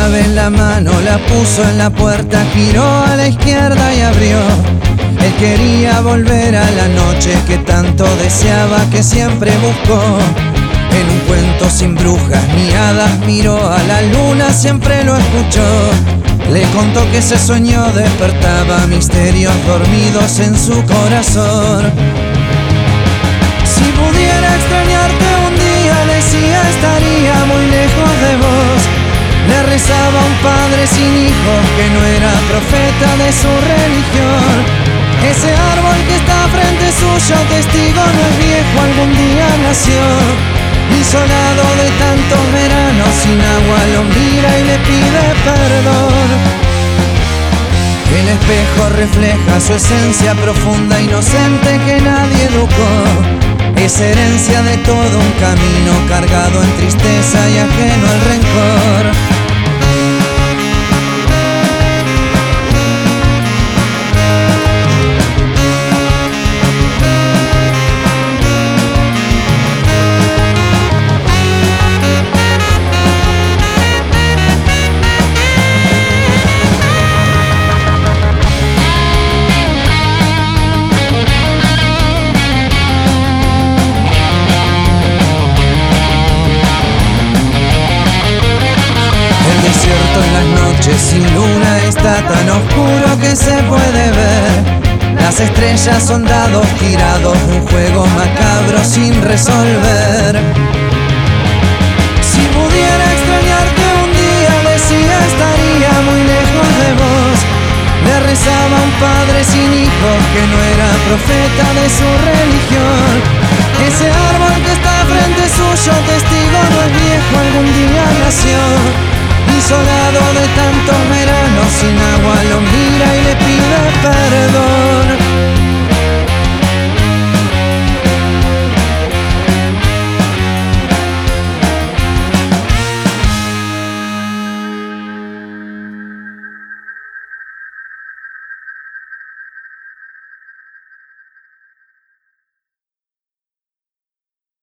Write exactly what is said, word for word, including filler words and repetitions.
llave en la mano, la puso en la puerta, giró a la izquierda y abrió. Él quería volver a la noche que tanto deseaba, que siempre buscó. En un cuento sin brujas ni hadas miró a la luna, siempre lo escuchó. Le contó que ese sueño despertaba misterios dormidos en su corazón. Si pudiera extrañarte un día, decía, estaría muy lejos de vos. Le rezaba a un padre sin hijos que no era profeta de su religión. Ese árbol que está frente suyo, testigo no es viejo, algún día nació. Isolado de tantos veranos, sin agua lo mira y le pide perdón. El espejo refleja su esencia profunda, inocente que nadie educó. Es herencia de todo un camino cargado en tristeza y ajeno al rencor. En las noches sin luna está tan oscuro que se puede ver. Las estrellas son dados tirados, un juego macabro sin resolver. Si pudiera extrañarte un día, decía, estaría muy lejos de vos. Le rezaba a un padre sin hijos que no era profeta de su religión. Ese árbol que está frente suyo, testigo no es viejo, algún día nació. Isolado de tantos veranos, sin agua lo mira